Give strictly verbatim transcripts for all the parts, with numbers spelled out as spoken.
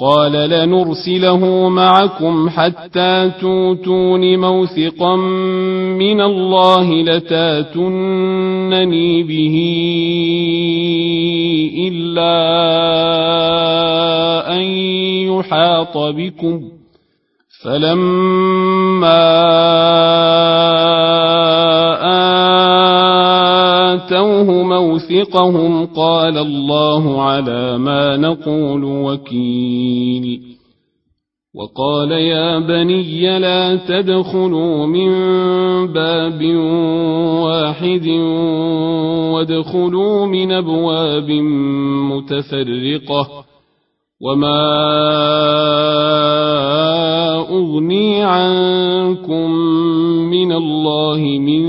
قال لنرسله معكم حتى توتون موثقا من الله لتاتونني به إلا أن يحاط بكم فلما آتوه موثقهم قال الله على ما نقول وكيل وقال يا بني لا تدخلوا من باب واحد وادخلوا من أبواب متفرقة وما أغني عنكم من الله من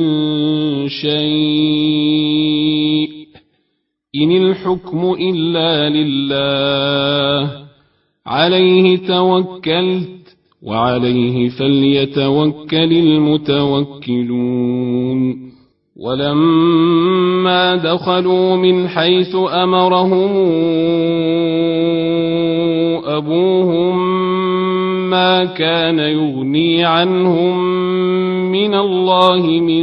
شيء إن الحكم إلا لله عليه توكلت وعليه فليتوكل المتوكلون ولما دخلوا من حيث أمرهم أبوهم ما كان يغني عنهم من الله من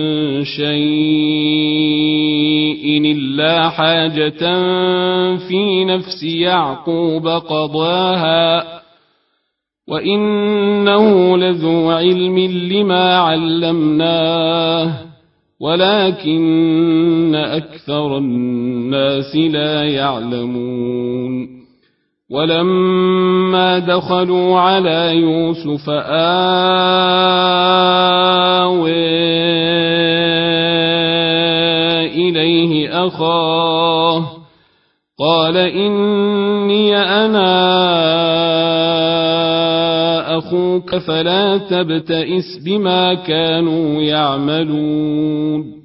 شيء إلا حاجة في نفس يعقوب قضاها وإنه لذو علم لما علمناه ولكن أكثر الناس لا يعلمون ولما دخلوا على يوسف آوى إليه أخاه قال إني أنا أخوك فلا تبتئس بما كانوا يعملون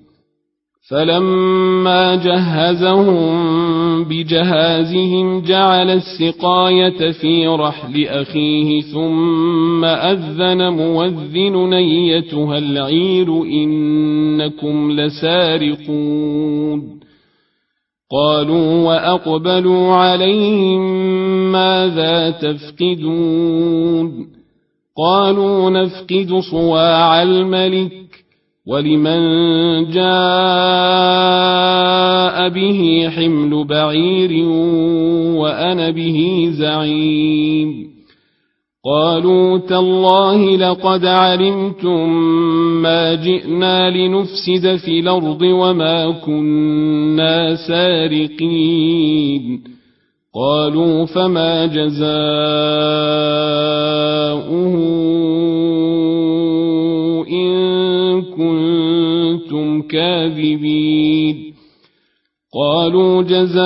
فلما جهزهم بجهازهم جعل السقاية في رحل أخيه ثم أذن مؤذن أيتها العير إنكم لسارقون قالوا وأقبلوا عليهم ماذا تفقدون قالوا نفقد صواع الملك ولمن جاء به حمل بعير وأنا به زعيم قالوا تالله لقد علمتم ما جئنا لنفسد في الأرض وما كنا سارقين قالوا فما جزاؤه إن كنتم كاذبين قالوا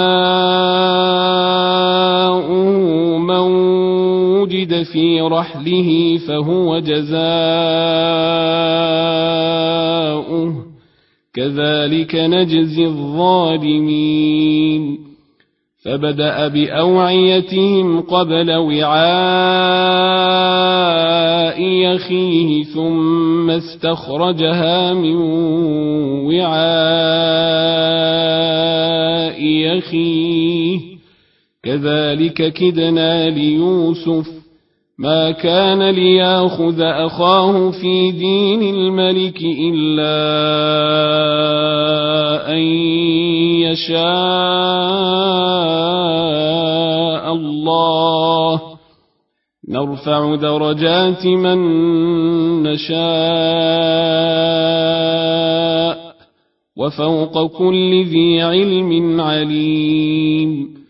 جزاؤه من وجد في رحله فهو جزاؤه كذلك نجزي الظالمين فبدأ بأوعيتهم قبل وعاء أخيه ثم استخرجها من وعاء أخيه كذلك كدنا ليوسف ما كان ليأخذ أخاه في دين الملك إلا أن يشاء الله نرفع درجات من نشاء وفوق كل ذي علم عليم